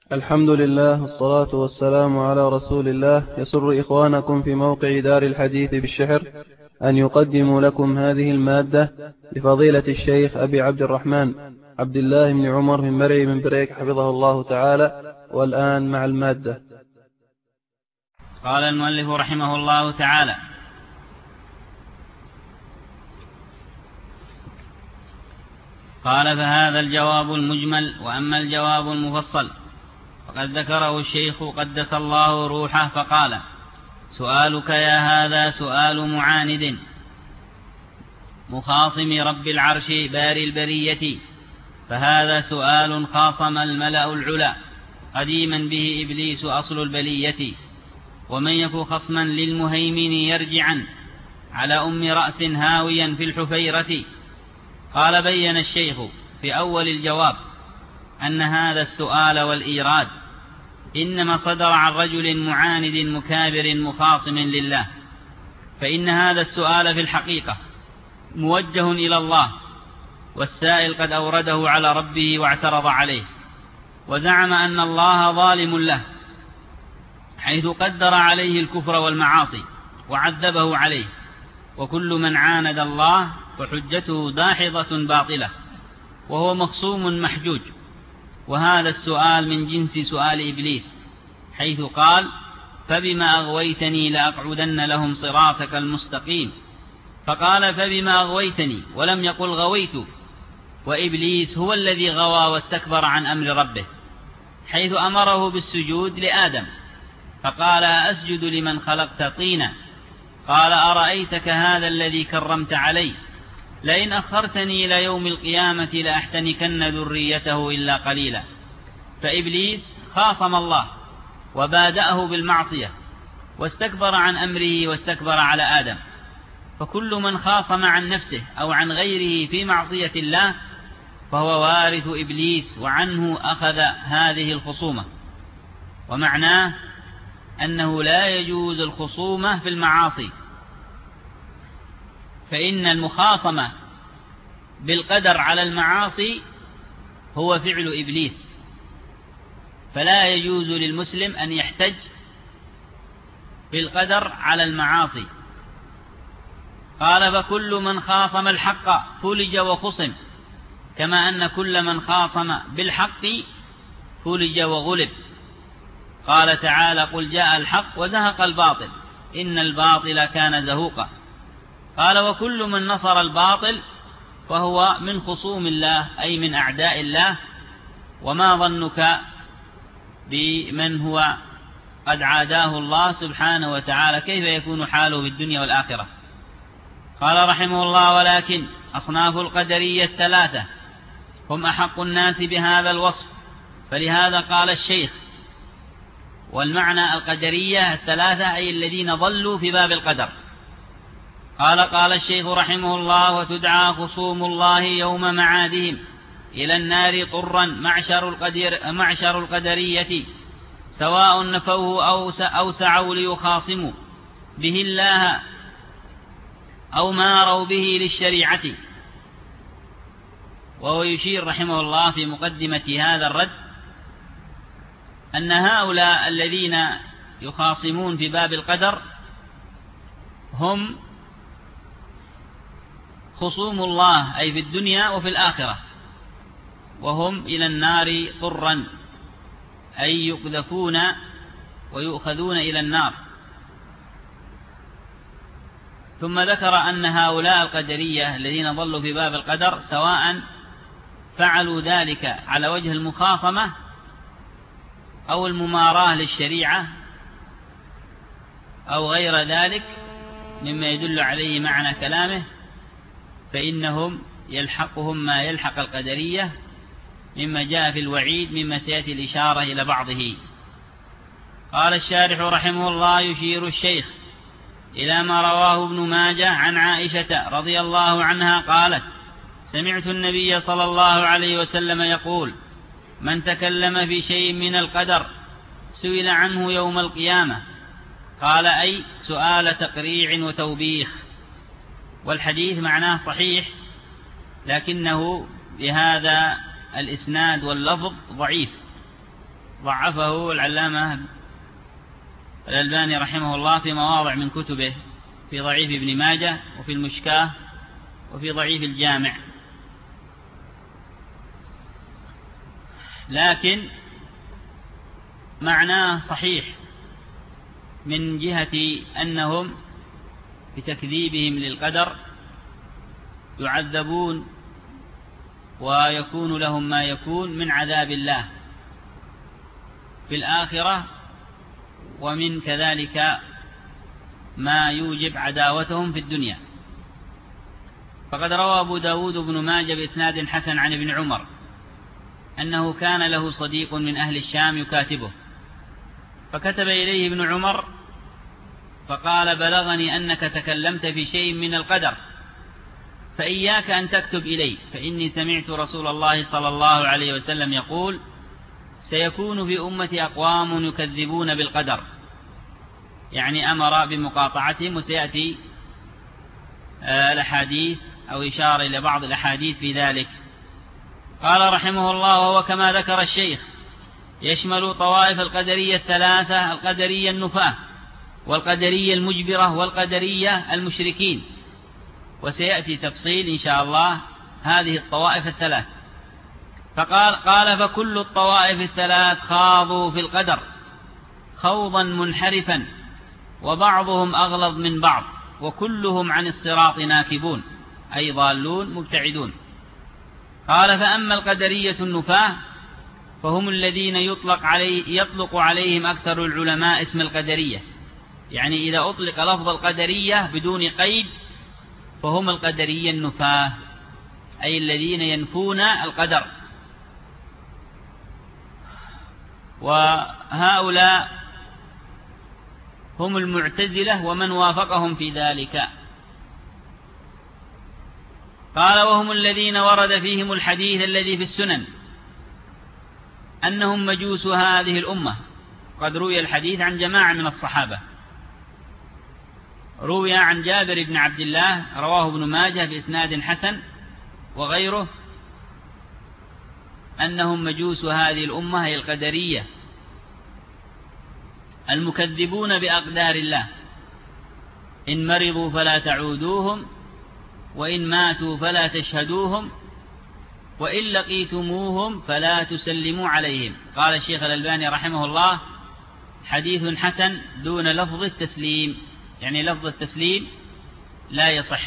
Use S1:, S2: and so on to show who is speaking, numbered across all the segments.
S1: الحمد لله والصلاة والسلام على رسول الله. يسر إخوانكم في موقع دار الحديث بالشحر أن يقدموا لكم هذه المادة لفضيلة الشيخ أبي عبد الرحمن عبد الله بن عمر من مرعي من بريك حفظه الله تعالى. والآن مع المادة.
S2: قال المؤلف رحمه الله تعالى: قال: فهذا الجواب المجمل. وأما الجواب المفصل فقد ذكره الشيخ قدس الله روحه فقال: سؤالك يا هذا سؤال معاند مخاصم رب العرش باري البرية، فهذا سؤال خاصم الملأ العلا قديما به إبليس أصل البلية، ومن يك خصما للمهيمن يرجعا على أم رأس هاويا في الحفيرة. قال: بين الشيخ في أول الجواب أن هذا السؤال والإيراد إنما صدر عن رجل معاند مكابر مخاصم لله، فإن هذا السؤال في الحقيقة موجه إلى الله، والسائل قد أورده على ربه واعترض عليه، وزعم أن الله ظالم له حيث قدر عليه الكفر والمعاصي وعذبه عليه، وكل من عاند الله فحجته داحضة باطلة وهو مخصوم محجوج. وهذا السؤال من جنس سؤال إبليس، حيث قال: فبما أغويتني لأقعدن لهم صراطك المستقيم. فقال: فبما أغويتني، ولم يقل غويت. وإبليس هو الذي غوى واستكبر عن أمر ربه، حيث أمره بالسجود لآدم، فقال: أسجد لمن خلقت طينا. قال: أرأيتك هذا الذي كرمت علي، لئن أخرتني إلى يوم القيامة لأحتنكن ذريته إلا قليلا. فإبليس خاصم الله وبادأه بالمعصية واستكبر عن أمره واستكبر على آدم، فكل من خاصم عن نفسه أو عن غيره في معصية الله فهو وارث إبليس، وعنه أخذ هذه الخصومة. ومعناه أنه لا يجوز الخصومة في المعاصي، فإن المخاصمة بالقدر على المعاصي هو فعل إبليس، فلا يجوز للمسلم أن يحتج بالقدر على المعاصي. قال: فكل من خاصم الحق فلج وخصم، كما أن كل من خاصم بالحق فلج وغلب. قال تعالى: قل جاء الحق وزهق الباطل إن الباطل كان زهوقا. قال: وكل من نصر الباطل فهو من خصوم الله، أي من أعداء الله. وما ظنك بمن هو قد عاداه الله سبحانه وتعالى، كيف يكون حاله في الدنيا والآخرة؟ قال رحمه الله: ولكن أصناف القدرية الثلاثة هم أحق الناس بهذا الوصف، فلهذا قال الشيخ: والمعنى القدرية الثلاثة أي الذين ضلوا في باب القدر. قال الشيخ رحمه الله: وتدعى خصوم الله يوم معادهم إلى النار طرا معشر القدرية، سواء نفوه أو سعوا ليخاصموا به الله أو ماروا به للشريعة. وهو يشير رحمه الله في مقدمة هذا الرد أن هؤلاء الذين يخاصمون في باب القدر هم خصوم الله، أي في الدنيا وفي الآخرة، وهم إلى النار طرا، أي يقذفون ويؤخذون إلى النار. ثم ذكر أن هؤلاء القدرية الذين ضلوا في باب القدر سواء فعلوا ذلك على وجه المخاصمة أو المماراة للشريعة أو غير ذلك مما يدل عليه معنى كلامه، فإنهم يلحقهم ما يلحق القدرية مما جاء في الوعيد، مما سيأتي الإشارة إلى بعضه. قال الشارح رحمه الله: يشير الشيخ إلى ما رواه ابن ماجه عن عائشة رضي الله عنها قالت: سمعت النبي صلى الله عليه وسلم يقول: من تكلم في شيء من القدر سئل عنه يوم القيامة. قال: أي سؤال تقريع وتوبيخ. والحديث معناه صحيح، لكنه بهذا الإسناد واللفظ ضعيف، ضعفه العلامة الألباني رحمه الله في مواضع من كتبه، في ضعيف ابن ماجه وفي المشكاة وفي ضعيف الجامع. لكن معناه صحيح من جهة أنهم بتكذيبهم للقدر يعذبون ويكون لهم ما يكون من عذاب الله في الآخرة، ومن كذلك ما يوجب عداوتهم في الدنيا. فقد روى أبو داود بن ماجه بإسناد حسن عن ابن عمر أنه كان له صديق من أهل الشام يكاتبه، فكتب إليه ابن عمر فقال: بلغني أنك تكلمت في شيء من القدر، فإياك أن تكتب إلي، فإني سمعت رسول الله صلى الله عليه وسلم يقول: سيكون في أمتي أقوام يكذبون بالقدر، يعني أمر بمقاطعتهم، وسيأتي الأحاديث أو إشارة إلى بعض الأحاديث في ذلك. قال رحمه الله: وهو كما ذكر الشيخ يشمل طوائف القدرية الثلاثة: القدرية النفاة، والقدرية المجبرة، والقدرية المشركين. وسيأتي تفصيل إن شاء الله هذه الطوائف الثلاث. قال: فكل الطوائف الثلاث خاضوا في القدر خوضا منحرفا، وبعضهم أغلظ من بعض، وكلهم عن الصراط ناكبون، أي ضالون مبتعدون. قال: فأما القدرية النفاة فهم الذين يطلق عليهم أكثر العلماء اسم القدرية، يعني إذا أطلق لفظ القدرية بدون قيد فهم القدرية النفاة، أي الذين ينفون القدر. وهؤلاء هم المعتزلة ومن وافقهم في ذلك. قال: وهم الذين ورد فيهم الحديث الذي في السنن أنهم مجوس هذه الأمة. قد روي الحديث عن جماعة من الصحابة، روي عن جابر بن عبد الله، رواه ابن ماجه بإسناد حسن وغيره، أنهم مجوس هذه الأمة، هي القدرية المكذبون بأقدار الله، إن مرضوا فلا تعودوهم، وإن ماتوا فلا تشهدوهم، وإن لقيتموهم فلا تسلموا عليهم. قال الشيخ الألباني رحمه الله: حديث حسن دون لفظ التسليم، يعني لفظ التسليم لا يصح.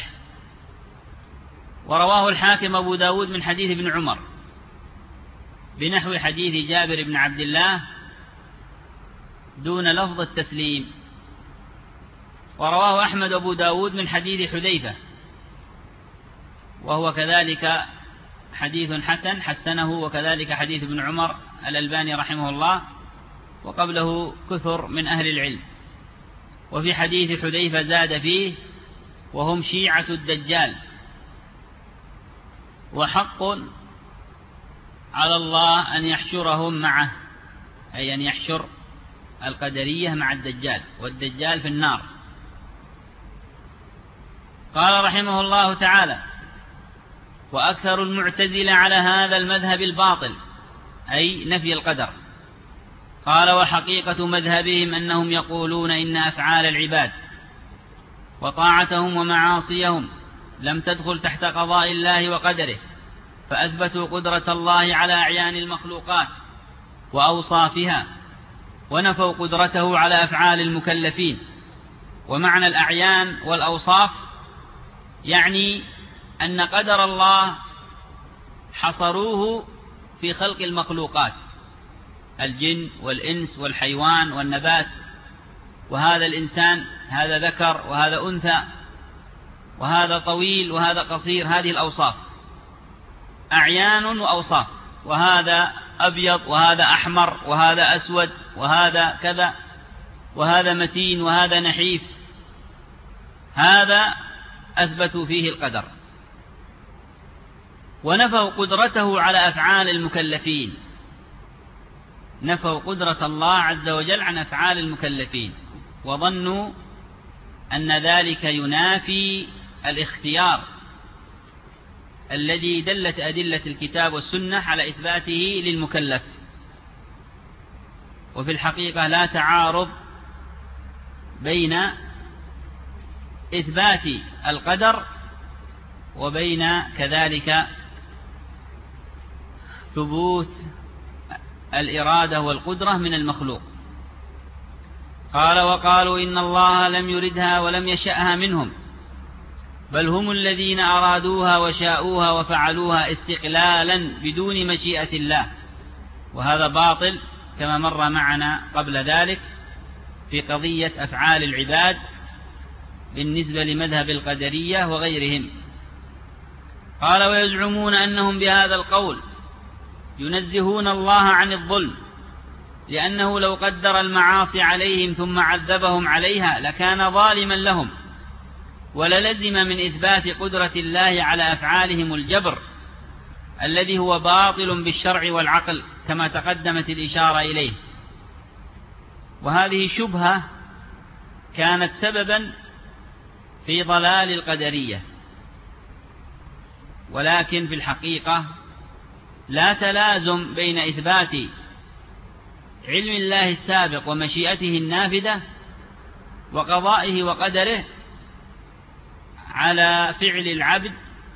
S2: ورواه الحاكم أبو داود من حديث ابن عمر بنحو حديث جابر بن عبد الله دون لفظ التسليم. ورواه أحمد أبو داود من حديث حذيفة، وهو كذلك حديث حسن حسنه، وكذلك حديث ابن عمر الألباني رحمه الله، وقبله كثر من أهل العلم. وفي حديث حذيفة زاد فيه: وهم شيعة الدجال، وحق على الله أن يحشرهم معه، أي أن يحشر القدرية مع الدجال، والدجال في النار. قال رحمه الله تعالى: وأكثر المعتزلة على هذا المذهب الباطل، أي نفي القدر. قال: وحقيقة مذهبهم أنهم يقولون إن أفعال العباد وطاعتهم ومعاصيهم لم تدخل تحت قضاء الله وقدره، فأثبتوا قدرة الله على أعيان المخلوقات وأوصافها، ونفوا قدرته على أفعال المكلفين. ومعنى الأعيان والأوصاف يعني أن قدر الله حصروه في خلق المخلوقات، الجن والإنس والحيوان والنبات، وهذا الإنسان هذا ذكر وهذا أنثى، وهذا طويل وهذا قصير، هذه الأوصاف أعيان وأوصاف، وهذا أبيض وهذا أحمر وهذا أسود وهذا كذا، وهذا متين وهذا نحيف، هذا أثبتوا فيه القدر. ونفوا قدرته على أفعال المكلفين، نفوا قدرة الله عز وجل عن أفعال المكلفين، وظنوا أن ذلك ينافي الاختيار الذي دلت أدلة الكتاب والسنة على إثباته للمكلف. وفي الحقيقة لا تعارض بين إثبات القدر وبين كذلك ثبوت الإرادة والقدرة من المخلوق. قال وقالوا إن الله لم يردها ولم يشأها منهم، بل هم الذين أرادوها وشاءوها وفعلوها استقلالا بدون مشيئة الله، وهذا باطل كما مر معنا قبل ذلك في قضية أفعال العباد بالنسبة لمذهب القدرية وغيرهم. قال ويزعمون أنهم بهذا القول ينزهون الله عن الظلم، لأنه لو قدر المعاصي عليهم ثم عذبهم عليها لكان ظالما لهم، وللزم من إثبات قدرة الله على أفعالهم الجبر الذي هو باطل بالشرع والعقل كما تقدمت الإشارة إليه. وهذه شبهة كانت سببا في ضلال القدرية، ولكن في الحقيقة لا تلازم بين إثبات علم الله السابق ومشيئته النافذة وقضائه وقدره على فعل العبد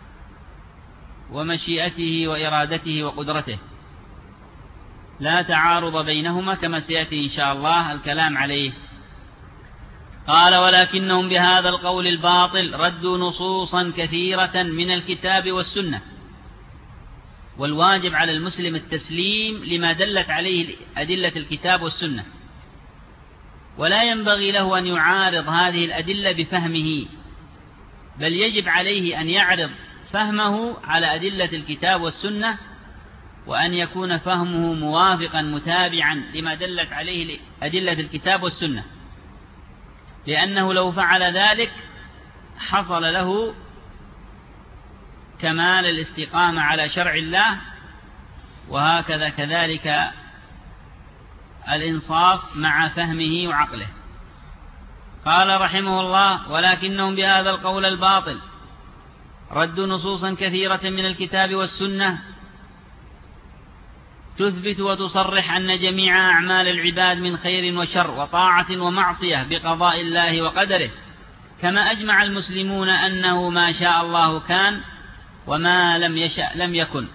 S2: ومشيئته وإرادته وقدرته، لا تعارض بينهما كما سيأتي إن شاء الله الكلام عليه. قال ولكنهم بهذا القول الباطل ردوا نصوصا كثيرة من الكتاب والسنة، والواجب على المسلم التسليم لما دلت عليه أدلة الكتاب والسنة، ولا ينبغي له أن يعارض هذه الأدلة بفهمه، بل يجب عليه أن يعرض فهمه على أدلة الكتاب والسنة، وأن يكون فهمه موافقا متابعا لما دلت عليه أدلة الكتاب والسنة، لأنه لو فعل ذلك حصل له كمال الاستقامة على شرع الله، وهكذا كذلك الإنصاف مع فهمه وعقله. قال رحمه الله ولكنهم بهذا القول الباطل ردوا نصوصا كثيرة من الكتاب والسنة تثبت وتصرح أن جميع أعمال العباد من خير وشر وطاعة ومعصية بقضاء الله وقدره، كما أجمع المسلمون أنه ما شاء الله كان وما لم يشأ لم يكن،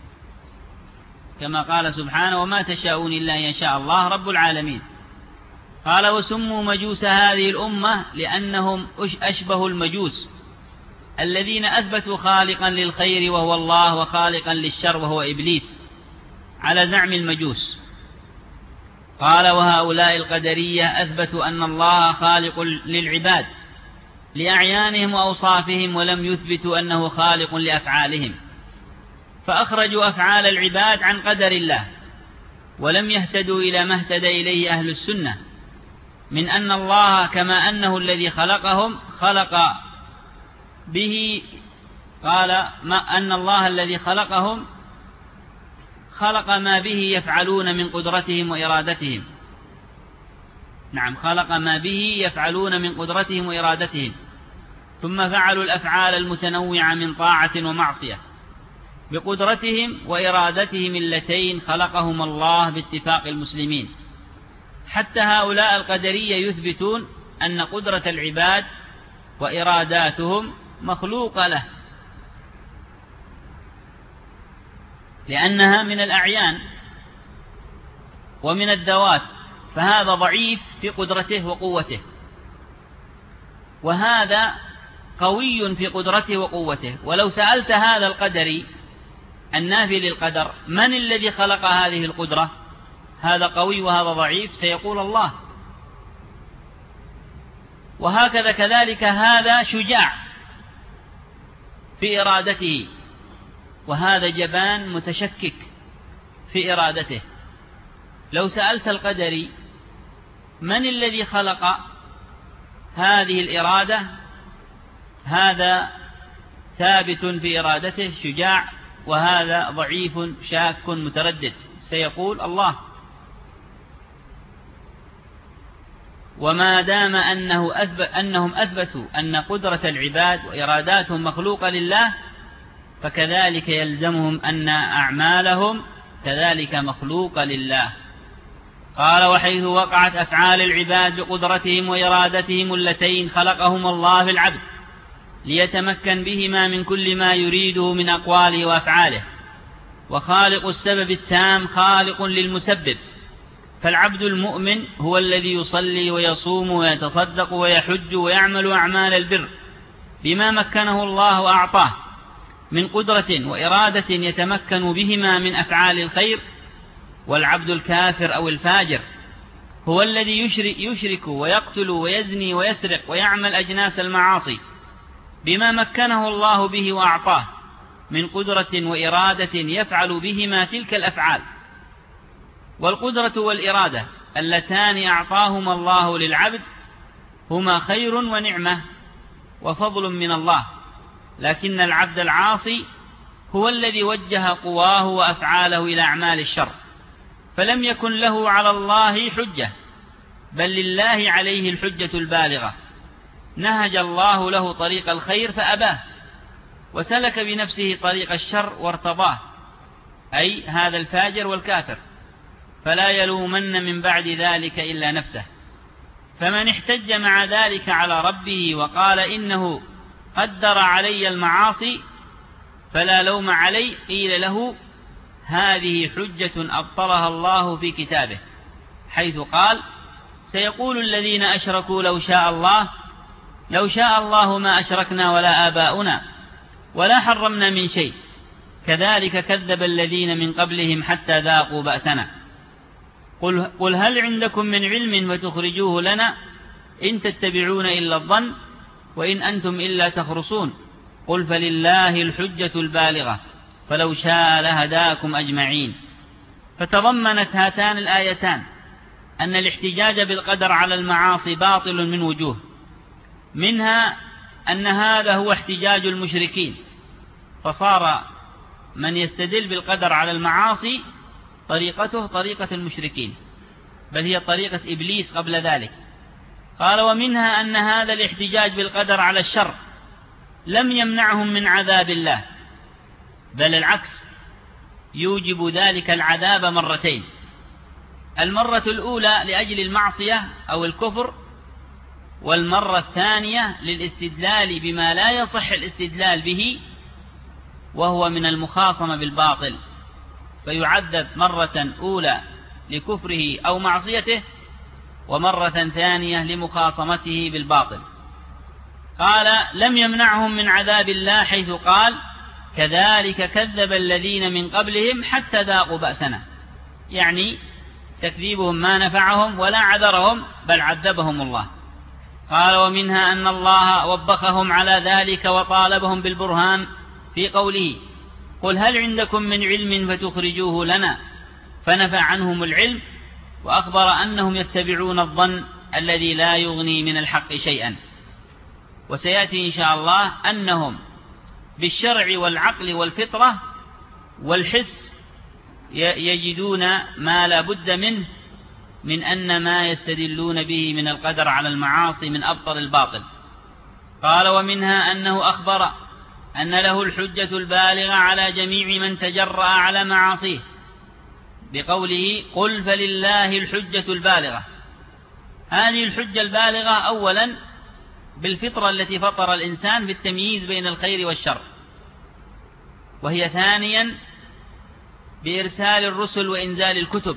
S2: كما قال سبحانه وما تشاءون إلا أن يشاء الله رب العالمين. قال وسموا مجوس هذه الأمة لأنهم أشبه المجوس الذين أثبتوا خالقا للخير وهو الله وخالقا للشر وهو إبليس على زعم المجوس. قال وهؤلاء القدرية أثبتوا أن الله خالق للعباد لأعيانهم وأوصافهم، ولم يثبتوا أنه خالق لأفعالهم، فأخرجوا أفعال العباد عن قدر الله، ولم يهتدوا إلى ما اهتدى إليه أهل السنة من أن الله كما أنه الذي خلقهم خلق به، قال ما أن الله الذي خلقهم خلق ما به يفعلون من قدرتهم وإرادتهم. نعم، خلق ما به يفعلون من قدرتهم وإرادتهم، ثم فعلوا الأفعال المتنوعة من طاعة ومعصية بقدرتهم وإرادتهم اللتين خلقهم الله باتفاق المسلمين. حتى هؤلاء القدرية يثبتون أن قدرة العباد وإراداتهم مخلوقة له، لأنها من الأعيان ومن الذوات، فهذا ضعيف في قدرته وقوته، وهذا قوي في قدرته وقوته. ولو سألت هذا القدري النافي للقدر من الذي خلق هذه القدرة، هذا قوي وهذا ضعيف، سيقول الله. وهكذا كذلك هذا شجاع في إرادته، وهذا جبان متشكك في إرادته. لو سألت القدري من الذي خلق هذه الإرادة، هذا ثابت في إرادته شجاع، وهذا ضعيف شاك متردد، سيقول الله. وما دام أنهم أثبتوا أن قدرة العباد وإراداتهم مخلوقة لله، فكذلك يلزمهم أن أعمالهم كذلك مخلوقة لله. قال: وحيث وقعت أفعال العباد بقدرتهم وإرادتهم اللتين خلقهم الله في العبد ليتمكن بهما من كل ما يريده من أقواله وأفعاله، وخالق السبب التام خالق للمسبب، فالعبد المؤمن هو الذي يصلي ويصوم ويتصدق ويحج ويعمل أعمال البر بما مكنه الله وأعطاه من قدرة وإرادة يتمكن بهما من أفعال الخير. والعبد الكافر أو الفاجر هو الذي يشرك ويقتل ويزني ويسرق ويعمل أجناس المعاصي بما مكنه الله به وأعطاه من قدرة وإرادة يفعل بهما تلك الأفعال. والقدرة والإرادة اللتان أعطاهما الله للعبد هما خير ونعمة وفضل من الله، لكن العبد العاصي هو الذي وجه قواه وأفعاله إلى أعمال الشر، فلم يكن له على الله حجة، بل لله عليه الحجة البالغة. نهج الله له طريق الخير فأباه، وسلك بنفسه طريق الشر وارتضاه، أي هذا الفاجر والكافر، فلا يلومن من بعد ذلك إلا نفسه. فمن احتج مع ذلك على ربه وقال إنه قدر علي المعاصي فلا لوم علي، قيل له: هذه حجة أبطلها الله في كتابه، حيث قال: سيقول الذين أشركوا لو شاء الله ما أشركنا ولا آباؤنا ولا حرمنا من شيء، كذلك كذب الذين من قبلهم حتى ذاقوا بأسنا. قل هل عندكم من علم فتخرجوه لنا، إن تتبعون إلا الظن وإن أنتم إلا تخرصون. قل فلله الحجة البالغة فلو شاء لهداكم أجمعين. فتضمنت هاتان الآيتان أن الاحتجاج بالقدر على المعاصي باطل من وجوه، منها أن هذا هو احتجاج المشركين، فصار من يستدل بالقدر على المعاصي طريقته طريقة المشركين، بل هي طريقة إبليس قبل ذلك. قال: ومنها أن هذا الاحتجاج بالقدر على الشر لم يمنعهم من عذاب الله، بل العكس، يوجب ذلك العذاب مرتين: المرة الأولى لأجل المعصية أو الكفر، والمرة الثانية للاستدلال بما لا يصح الاستدلال به، وهو من المخاصمة بالباطل، فيعذب مرة أولى لكفره أو معصيته، ومرة ثانية لمخاصمته بالباطل. قال: لم يمنعهم من عذاب الله، حيث قال: كذلك كذب الذين من قبلهم حتى ذاقوا بأسنا، يعني تكذيبهم ما نفعهم ولا عذرهم، بل عذبهم الله. قال: ومنها أن الله وبخهم على ذلك وطالبهم بالبرهان في قوله: قل هل عندكم من علم فتخرجوه لنا، فنفى عنهم العلم، وأخبر أنهم يتبعون الظن الذي لا يغني من الحق شيئا. وسيأتي إن شاء الله أنهم بالشرع والعقل والفطرة والحس يجدون ما لا بد منه، من أن ما يستدلون به من القدر على المعاصي من أبطل الباطل. قال: ومنها أنه أخبر أن له الحجة البالغة على جميع من تجرأ على معاصيه، بقوله: قل فلله الحجة البالغة. هذه الحجة البالغة أولا بالفطرة التي فطر الإنسان بالتمييز بين الخير والشر، وهي ثانيا بإرسال الرسل وإنزال الكتب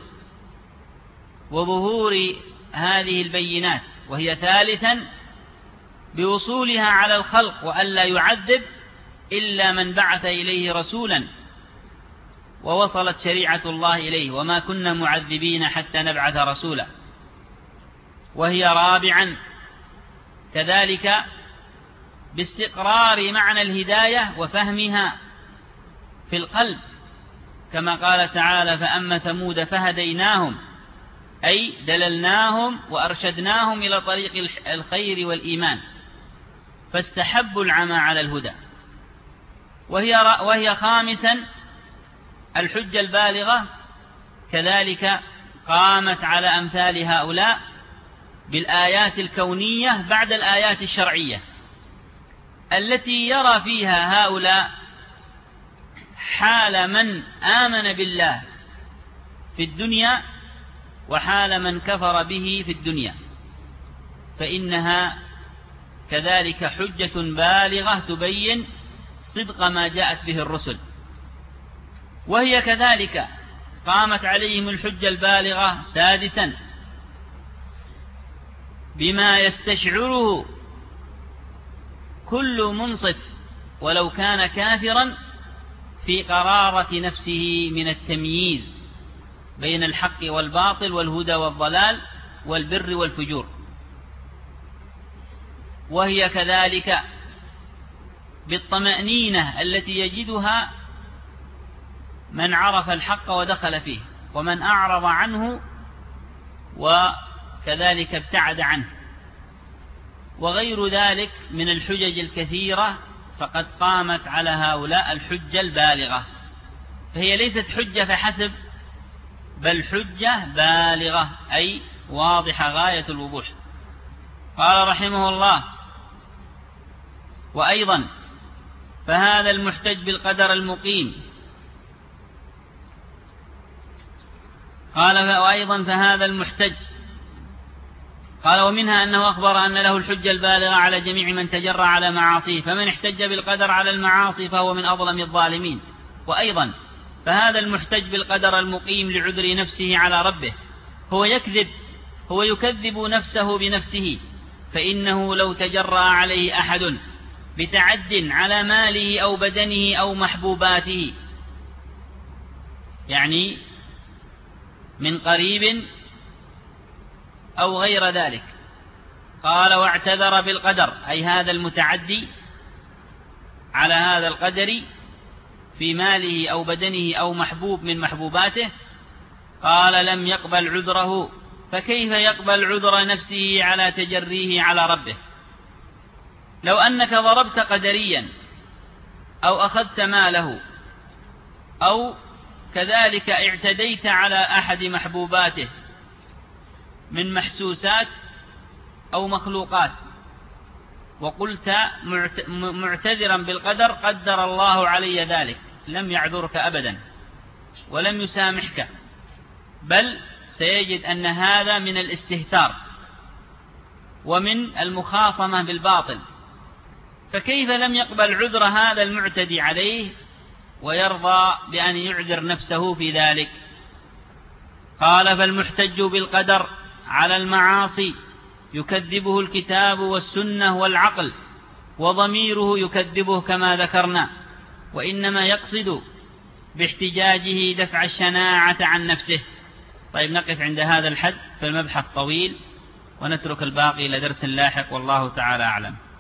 S2: وظهور هذه البينات، وهي ثالثا بوصولها على الخلق، وألا يعذب إلا من بعث إليه رسولا ووصلت شريعة الله إليه، وما كنا معذبين حتى نبعث رسولا. وهي رابعا كذلك باستقرار معنى الهداية وفهمها في القلب، كما قال تعالى: فأما ثمود فهديناهم، أي دللناهم وأرشدناهم إلى طريق الخير والإيمان، فاستحبوا العمى على الهدى. وهي خامسا الحجة البالغة كذلك قامت على أمثال هؤلاء بالآيات الكونية بعد الآيات الشرعية، التي يرى فيها هؤلاء حال من آمن بالله في الدنيا وحال من كفر به في الدنيا، فإنها كذلك حجة بالغة تبين صدق ما جاءت به الرسل، وهي كذلك قامت عليهم الحجة البالغة سادسا بما يستشعره كل منصف ولو كان كافرا في قرارة نفسه من التمييز بين الحق والباطل والهدى والضلال والبر والفجور، وهي كذلك بالطمأنينة التي يجدها من عرف الحق ودخل فيه، ومن أعرض عنه وكذلك ابتعد عنه، وغير ذلك من الحجج الكثيرة، فقد قامت على هؤلاء الحجة البالغة، فهي ليست حجة فحسب، بل حجة بالغة أي واضحة غاية الوضوح. قال رحمه الله: وأيضا فهذا المحتج بالقدر المقيم، قال وأيضا فهذا المحتج، قال ومنها أنه أخبر أن له الحجة البالغة على جميع من تجرى على معاصيه، فمن احتج بالقدر على المعاصي فهو من أظلم الظالمين. وأيضا فهذا المحتج بالقدر المقيم لعذر نفسه على ربه هو يكذب نفسه بنفسه، فإنه لو تجرى عليه أحد بتعد على ماله أو بدنه أو محبوباته، يعني من قريب أو غير ذلك، قال واعتذر بالقدر، أي هذا المتعدي على هذا القدر في ماله أو بدنه أو محبوب من محبوباته، قال لم يقبل عذره، فكيف يقبل عذر نفسه على تجريه على ربه؟ لو أنك ضربت قدريا أو أخذت ماله أو كذلك اعتديت على أحد محبوباته من محسوسات أو مخلوقات، وقلت معتذرا بالقدر قدر الله علي ذلك، لم يعذرك أبدا ولم يسامحك، بل سيجد أن هذا من الاستهتار ومن المخاصمة بالباطل، فكيف لم يقبل عذر هذا المعتدي عليه ويرضى بأن يعذر نفسه في ذلك؟ قال فالمحتج بالقدر على المعاصي يكذبه الكتاب والسنة والعقل، وضميره يكذبه كما ذكرنا، وإنما يقصد باحتجاجه دفع الشناعة عن نفسه. طيب، نقف عند هذا الحد، فالمبحث طويل ونترك الباقي إلى درس لاحق، والله تعالى أعلم.